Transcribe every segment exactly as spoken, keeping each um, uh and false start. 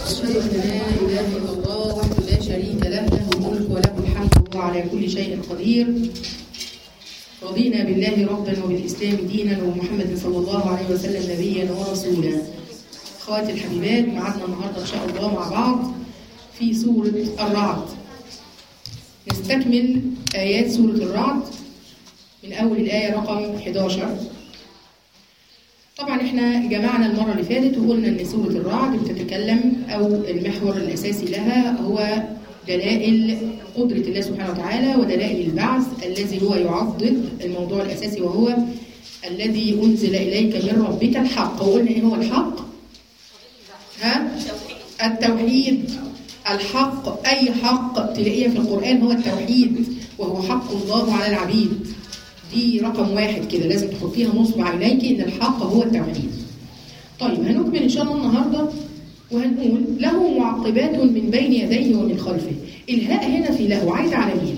أشهد أن لا إله إلا الله وحده لا شريك له، له الملك وله الحمد وهو على كل شيء قدير. رضينا بالله ربا وبالإسلام دينا ومحمد صلى الله عليه وسلم نبيا ورسولا. أخواتي الحبيبات، معنا النهارده إن شاء الله مع بعض في سورة الرعد. نستكمل آيات سورة الرعد من أول الآية رقم إحدى عشر. طبعا احنا جمعنا المرة اللي فاتت وقلنا ان سورة الرعد بتتكلم او المحور الاساسي لها هو دلائل قدرة الله سبحانه وتعالى ودلائل البعث الذي هو يعضد الموضوع الاساسي، وهو الذي انزل اليك من ربك الحق. وقلنا ايه هو الحق؟ ها؟ التوحيد. الحق، اي حق تلاقيه في القرآن هو التوحيد، وهو حق الله على العبيد. دي رقم واحد كده لازم تحطيها نصب عينيك ان الحق هو التوحيد. طيب هنكمل ان شاء الله النهارده وهنقول له معقبات من بين يديه ومن خلفه. الهاء هنا في له عايده على مين؟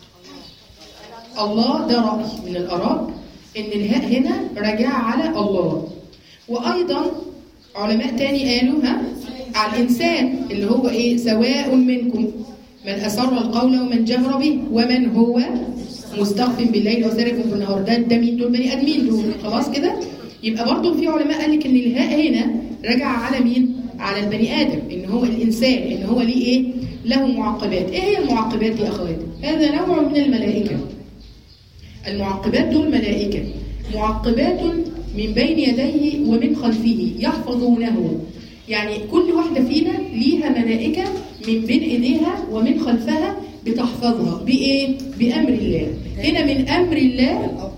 الله. ده رأي من الآراء ان الهاء هنا راجعه على الله. وايضا علماء تاني قالوا ها على الانسان اللي هو ايه؟ سواء منكم من اسر القول ومن جهر به ومن هو مستخف بالليل وسارق بالنهار. ده ده مين دول؟ بني ادمين دول. خلاص كده؟ يبقى برضه في علماء قال لك ان الهاء هنا رجع على مين؟ على البني ادم، ان هو الانسان، ان هو ليه ايه؟ له معقبات. ايه هي المعقبات دي يا اخواتي؟ هذا نوع من الملائكه. المعقبات دول ملائكه، معقبات من بين يديه ومن خلفه يحفظونه. يعني كل واحده فينا ليها ملائكه من بين ايديها ومن خلفها بتحفظها بايه؟ بامر الله. هنا من امر الله.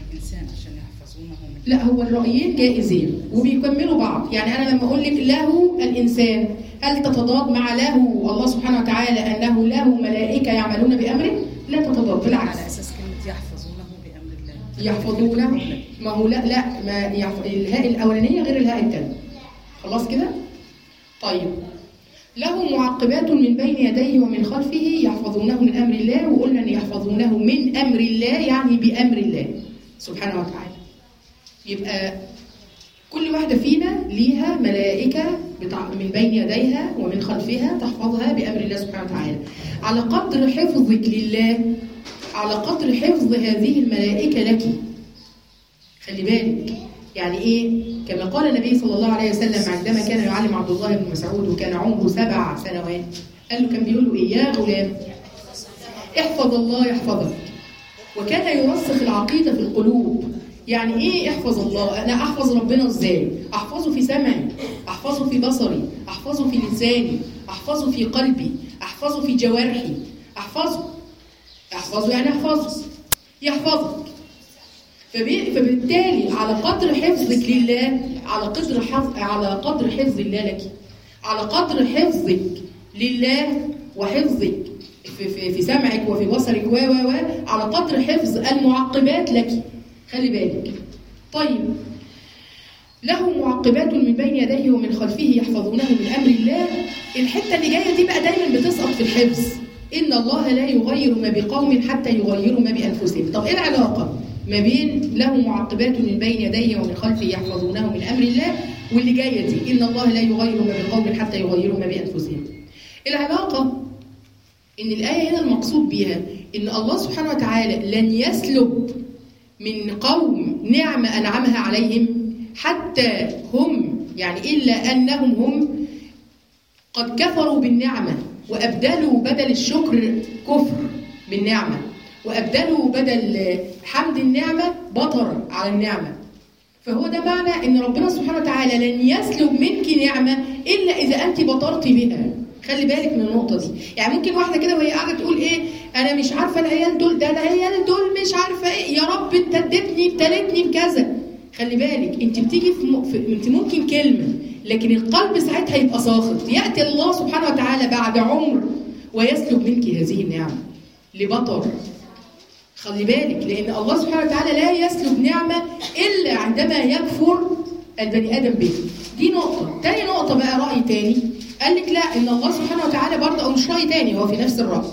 لا، هو الرايين جائزين وبيكملوا بعض. يعني انا لما اقول لك له الانسان، هل تتضاد مع له الله سبحانه وتعالى انه له ملائكه يعملون بامره؟ لا تتضاد، بالعكس. على اساس كلمه يحفظونه بامر الله. يحفظونه، ما هو لا لا ما يحف... الهاء الاولانيه غير الهاء الثانيه. خلاص كده؟ طيب، له معقبات من بين يديه ومن خلفه يحفظونه من أمر الله. وقلنا أن يحفظونه من أمر الله يعني بأمر الله سبحانه وتعالى. يبقى كل واحدة فينا ليها ملائكة من بين يديها ومن خلفها تحفظها بأمر الله سبحانه وتعالى. على قدر حفظك لله، على قدر حفظ هذه الملائكة لك. خلي بالك يعني ايه؟ كما قال النبي صلى الله عليه وسلم عندما كان يعلم عبد الله بن مسعود وكان عمره سبع سنوات، قال له، كان بيقول له ايه؟ يا غلام احفظ الله يحفظك. وكان يرسخ العقيدة في القلوب. يعني ايه احفظ الله؟ انا احفظ ربنا ازاي؟ احفظه في سمعي، احفظه في بصري، احفظه في لساني، احفظه في قلبي، احفظه في جوارحي. احفظه احفظه يعني احفظه يحفظك. فبالتالي على قدر حفظك لله، على قدر حفظ على قدر حفظ الله لك، على قدر حفظك لله وحفظك في, في, في سمعك وفي بصرك و و و على قدر حفظ المعقبات لك. خلي بالك. طيب، له معقبات من بين يديه ومن خلفه يحفظونه من امر الله. الحته اللي جايه دي بقى دايما بتسقط في الحفظ. ان الله لا يغير ما بقوم حتى يغيروا ما بانفسهم. طب ايه العلاقه ما بين له معقبات من بين يديه ومن خلفه يحفظونه من أمر الله واللي جاية دي إن الله لا يغير ما بقوم حتى يغيروا ما بأنفسهم؟ العلاقة إن الآية هنا المقصود بها إن الله سبحانه وتعالى لن يسلب من قوم نعمة أنعمها عليهم حتى هم، يعني إلا أنهم هم قد كفروا بالنعمة وأبدلوا بدل الشكر كفر بالنعمة، وأبدلوا بدل حمد النعمة بطر على النعمة. فهو ده معنى إن ربنا سبحانه وتعالى لن يسلب منك نعمة إلا إذا أنت بطرت بها. خلي بالك من النقطة دي. يعني ممكن واحدة كده وهي قاعدة تقول إيه؟ أنا مش عارفة العيال دول، ده العيال دول مش عارفة إيه، يا رب أنت اديتني ابتلتني بكذا. خلي بالك، أنت بتيجي في, م... في أنت ممكن كلمة لكن القلب ساعتها يبقى ساخط. يأتي الله سبحانه وتعالى بعد عمر ويسلب منك هذه النعمة لبطر. خلي بالك، لأن الله سبحانه وتعالى لا يسلب نعمة إلا عندما يكفر البني آدم به. دي نقطة. تاني نقطة بقى رأي تاني قال لك لا، إن الله سبحانه وتعالى برضه، أو مش رأي تاني، هو في نفس الرأي،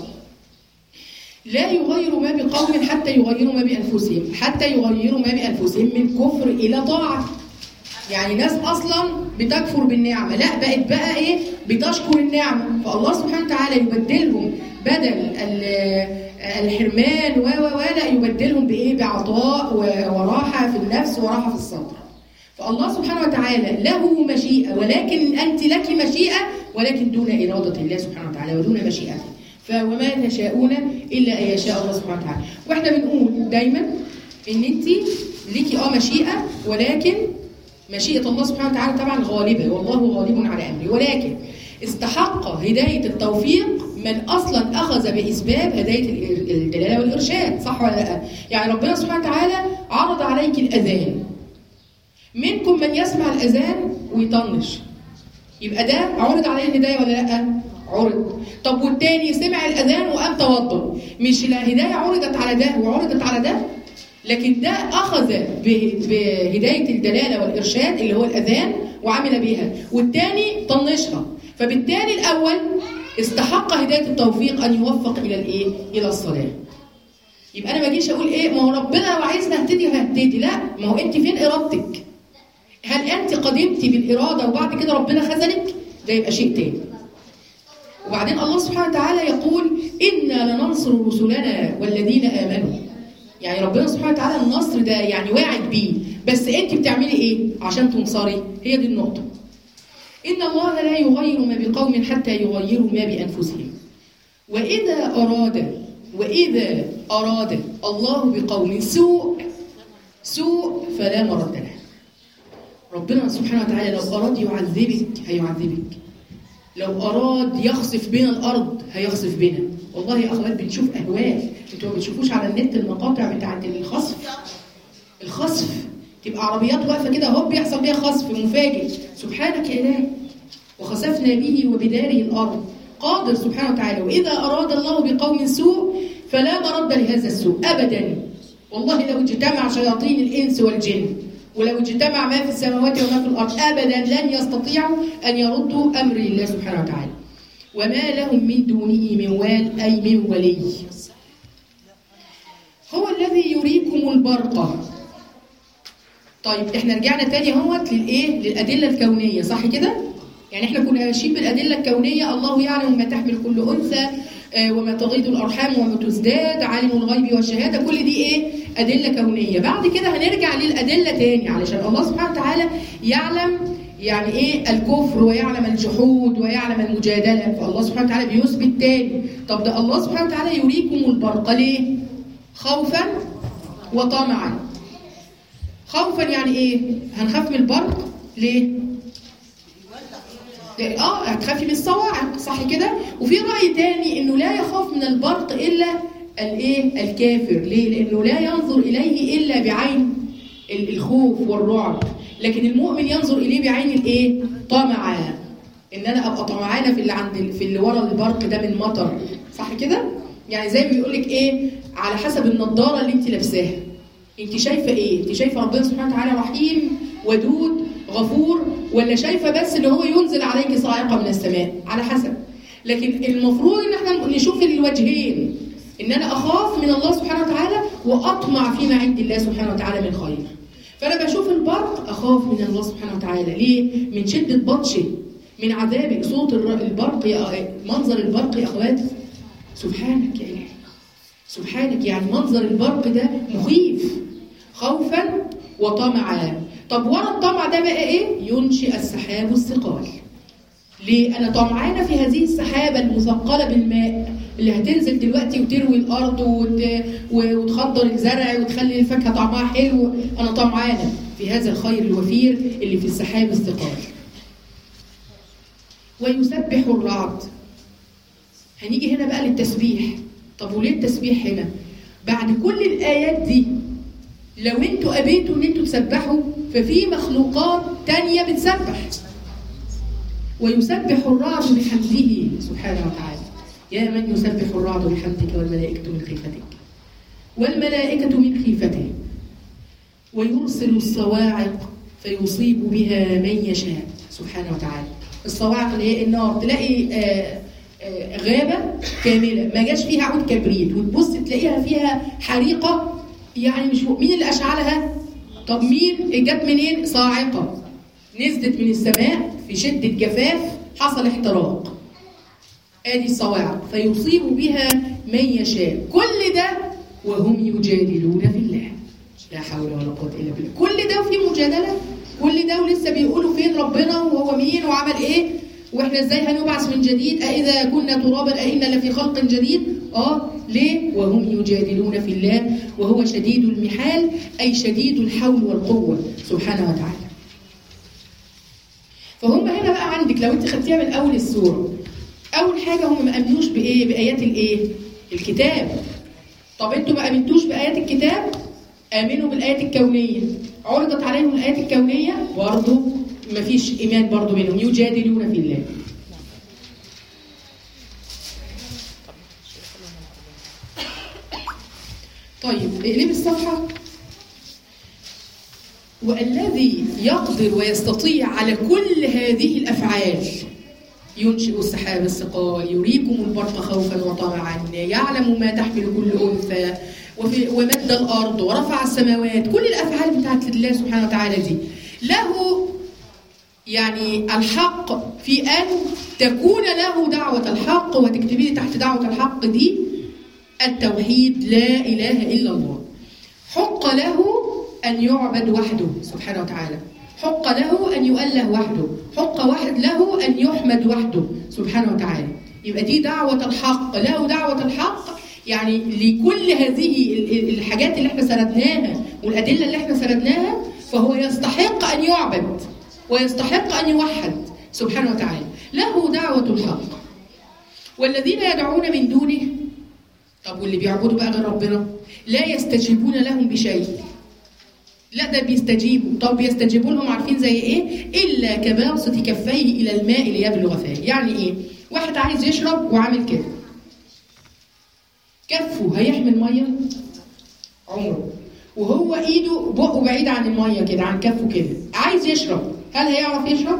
لا يغير ما بقوم حتى يغيروا ما بأنفسهم، حتى يغيروا ما بأنفسهم من كفر إلى طاعة. يعني ناس اصلا بتكفر بالنعمه، لا بقت بقى ايه بتشكر النعمه، فالله سبحانه وتعالى يبدلهم بدل الحرمان و و ولا يبدلهم بايه؟ بعطاء وراحه في النفس وراحه في الصدر. فالله سبحانه وتعالى له مشيئه، ولكن انت لك مشيئه ولكن دون اراده الله سبحانه وتعالى ودون مشيئته. فوما تشاءون الا ان يشاء الله سبحانه وتعالى. واحنا بنقول دايما ان انت ليكي اه مشيئه، ولكن مشيئه الله سبحانه وتعالى طبعا غالبه، والله غالب على امره، ولكن استحق هدايه التوفيق من اصلا اخذ باسباب هدايه الدلاله والارشاد، صح ولا لا؟ يعني ربنا سبحانه وتعالى عرض عليك الاذان، منكم من يسمع الاذان ويطنش، يبقى ده عرض عليه الهدايه ولا لا؟ عرض. طب والتاني سمع الاذان وقام توضأ، مش الهدايه عرضت على ده وعرضت على ده؟ لكن ده اخذ بهدايه الدلاله والارشاد اللي هو الاذان وعمل بها، والتاني طنشها، فبالتالي الاول استحق هدايه التوفيق ان يوفق الى الايه؟ الى الصلاه. يبقى انا ما اجيش اقول ايه؟ ما هو ربنا لو عايزني اهتدي ههتدي، لا، ما هو انت فين ارادتك؟ هل انت قدمتي بالاراده وبعد كده ربنا خذلك؟ ده يبقى شيء تاني. وبعدين الله سبحانه وتعالى يقول انا لننصر رسلنا والذين امنوا. يعني ربنا سبحانه وتعالى النصر ده يعني واعد بيه، بس انت بتعملي ايه عشان تنصري؟ هي دي النقطه. ان الله لا يغير ما بقوم حتى يغيروا ما بانفسهم. واذا اراد واذا اراد الله بقوم سوء سوء فلا مرد له. ربنا سبحانه وتعالى لو اراد يعذبك هيعذبك، لو اراد يخسف بنا الارض هيخسف بنا. والله يا اخوات بنشوف اهوال، انتوا ما بتشوفوش على النت المقاطع بتاعت الخسف؟ الخسف تبقى عربيات واقفه كده هوب بيحصل بيها خسف مفاجئ، سبحانك يا اله، وخسفنا به وبداره الارض، قادر سبحانه وتعالى. واذا اراد الله بقوم سوء فلا مرد لهذا السوء ابدا. والله لو اجتمع شياطين الانس والجن ولو اجتمع ما في السماوات وما في الارض ابدا لن يستطيعوا ان يردوا امر الله سبحانه وتعالى. وما لهم من دونه من وال اي من ولي. هو الذي يريكم البرق. طيب احنا رجعنا تاني اهوت للايه؟ للادله الكونيه، صح كده؟ يعني احنا كنا ماشيين بالادله الكونيه، الله يعلم ما تحمل كل انثى وما تغيض الارحام وما تزداد، عالم الغيب والشهاده، كل دي ايه؟ ادله كونيه. بعد كده هنرجع للادله تاني علشان الله سبحانه وتعالى يعلم يعني ايه الكفر ويعلم الجحود ويعلم المجادله، فالله سبحانه وتعالى بيثبت تاني. طب ده الله سبحانه وتعالى يريكم البرق ليه؟ خوفا وطمعا. خوفا يعني ايه؟ هنخاف من البرق ليه؟ اه هتخافي من الصواعق، صح كده؟ وفي راي تاني انه لا يخاف من البرق الا الايه؟ الكافر. ليه؟ لانه لا ينظر اليه الا بعين الخوف والرعب، لكن المؤمن ينظر اليه بعين الايه؟ طمع. ان انا ابقى طمعانه في اللي عند في اللي ورا البرق ده من مطر، صح كده؟ يعني زي ما بيقول لك ايه؟ على حسب النضاره اللي انت لابساها. انت شايفه ايه؟ انت شايفه ربنا سبحانه وتعالى رحيم ودود غفور، ولا شايفه بس ان هو ينزل عليك صاعقه من السماء؟ على حسب. لكن المفروض ان احنا نشوف الوجهين، ان انا اخاف من الله سبحانه وتعالى واطمع فيما عند الله سبحانه وتعالى من خير. فانا بشوف البرق اخاف من الله سبحانه وتعالى. ليه؟ من شده بطشه، من عذابه. صوت البرق يا منظر البرق يا اخواتي، سبحانك يا إله، سبحانك. يعني منظر البرق ده مخيف، خوفا وطمعا. طب ورا الطمع ده بقى ايه؟ ينشئ السحاب الثقال. ليه؟ انا طمعانه في هذه السحابه المثقله بالماء اللي هتنزل دلوقتي وتروي الارض وت... وتخضر الزرع وتخلي الفاكهه طعمها حلو. انا طمعانه في هذا الخير الوفير اللي في السحاب الثقال. ويسبح الرعد. هنيجي هنا بقى للتسبيح. طب وليه التسبيح هنا؟ بعد كل الايات دي لو انتوا ابيتوا ان انتوا تسبحوا ففي مخلوقات تانية بتسبح. ويسبح الرعد بحمده سبحانه وتعالى. يا من يسبح الرعد بحمدك والملائكة من خيفتك والملائكة من خيفته ويرسل الصواعق فيصيب بها من يشاء سبحانه وتعالى. الصواعق اللي هي النار، تلاقي آآ آآ غابة كاملة ما جاش فيها عود كبريت وتبص تلاقيها فيها حريقة، يعني مش مين اللي أشعلها؟ طب مين جت منين؟ صاعقة. نزلت من السماء في شدة جفاف، حصل احتراق، ادي الصواعق فيصيب بها من يشاء. كل ده وهم يجادلون في الله، لا حول ولا قوة إلا بالله. كل ده وفي مجادلة، كل ده ولسه بيقولوا فين ربنا وهو مين وعمل ايه واحنا ازاي هنبعث من جديد، أإذا كنا ترابا أإنا لفي خلق جديد. اه ليه؟ وهم يجادلون في الله وهو شديد المحال، أي شديد الحول والقوة سبحانه وتعالى. فهم هنا بقى عندك لو انت خدتيها من أول السورة، أول حاجة هم ما أمنوش بإيه؟ بآيات الإيه؟ الكتاب. طب انتوا ما أمنتوش بآيات الكتاب؟ آمنوا بالآيات الكونية. عرضت عليهم الآيات الكونية برضو مفيش إيمان برضو منهم، يجادلون في الله. طيب اقلب الصفحة. والذي يقدر ويستطيع على كل هذه الأفعال، ينشئ السحاب الثقال، يريكم البرق خوفا وطمعا، يعلم ما تحمل كل أنثى، ومد الأرض ورفع السماوات. كل الأفعال بتاعت الله سبحانه وتعالى دي له يعني الحق في أن تكون له دعوة الحق، وتكتبي تحت دعوة الحق دي التوحيد، لا إله إلا الله. حق له أن يعبد وحده سبحانه وتعالى، حق له أن يؤله وحده، حق واحد له أن يحمد وحده سبحانه وتعالى. يبقى دي دعوة الحق، له دعوة الحق، يعني لكل هذه الحاجات اللي احنا سردناها والأدلة اللي احنا سردناها، فهو يستحق أن يعبد ويستحق أن يوحد سبحانه وتعالى، له دعوة الحق. والذين يدعون من دونه، طب واللي بيعبدوا بقى غير ربنا، لا يستجيبون لهم بشيء. لا ده بيستجيبوا، طب بيستجيبوا لهم عارفين زي ايه؟ إلا كباسط كفيه إلى الماء ليبلغ فاه. يعني ايه؟ واحد عايز يشرب وعامل كده، كفه هيحمل ميه عمره، وهو ايده بقه بعيد عن الميه كده، عن كفه كده، عايز يشرب، هل هيعرف يشرب؟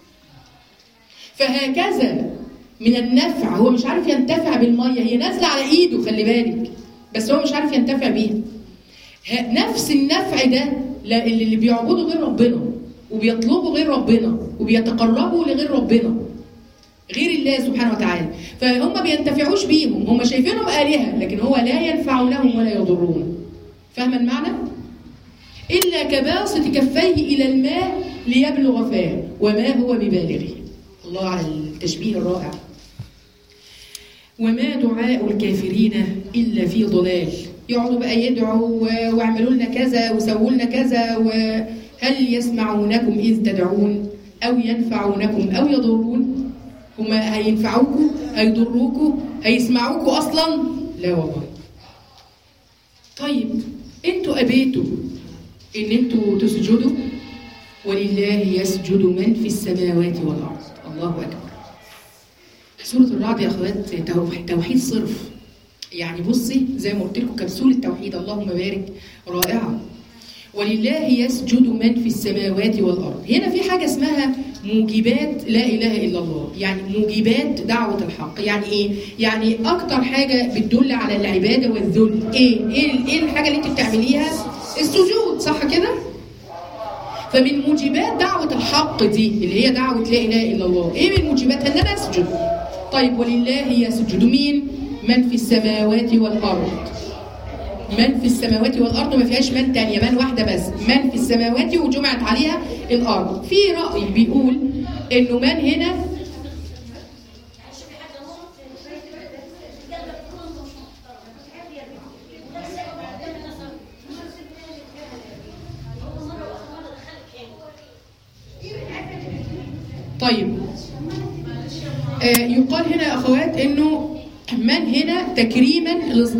فهكذا من النفع، هو مش عارف ينتفع بالميه، هي نازله على ايده خلي بالك، بس هو مش عارف ينتفع بيها. نفس النفع ده اللي بيعبدوا غير ربنا وبيطلبوا غير ربنا وبيتقربوا لغير ربنا غير الله سبحانه وتعالى، فهم بينتفعوش بيهم، هم شايفينهم آلهة لكن هو لا ينفعونهم ولا يضرون. فاهمة المعنى؟ إلا كباسط كفيه إلى الماء ليبلغ فاه وما هو ببالغه. الله على التشبيه الرائع. وما دعاء الكافرين إلا في ضلال. يقعدوا بقى يدعوا واعملوا لنا كذا وسووا لنا كذا، وهل يسمعونكم إذ تدعون أو ينفعونكم أو يضرون؟ هما هينفعوكوا هيضروكوا هيسمعوكوا أصلا؟ لا والله. طيب انتوا أبيتوا إن انتوا تسجدوا، ولله يسجد من في السماوات والأرض. الله أكبر. سورة الرعد يا أخوات توحيد صرف، يعني بصي زي ما قلت لكم كبسولة التوحيد، اللهم بارك، رائعة. ولله يسجد من في السماوات والأرض. هنا في حاجة اسمها موجبات لا إله إلا الله، يعني موجبات دعوة الحق. يعني إيه؟ يعني أكتر حاجة بتدل على العبادة والذل إيه؟ إيه, إيه الحاجة اللي أنت بتعمليها؟ السجود، صح كده؟ فمن موجبات دعوة الحق دي اللي هي دعوة لا إله إلا الله، إيه من موجباتها؟ إن أنا أسجد. طيب ولله يسجد مين؟ من في السماوات والأرض. من في السماوات والأرض ما فيهاش من تانية، من واحدة بس، من في السماوات وجمعت عليها الأرض. في رأي بيقول إنه من هنا طيب آه يقال هنا يا أخوات إنه من هنا تكريما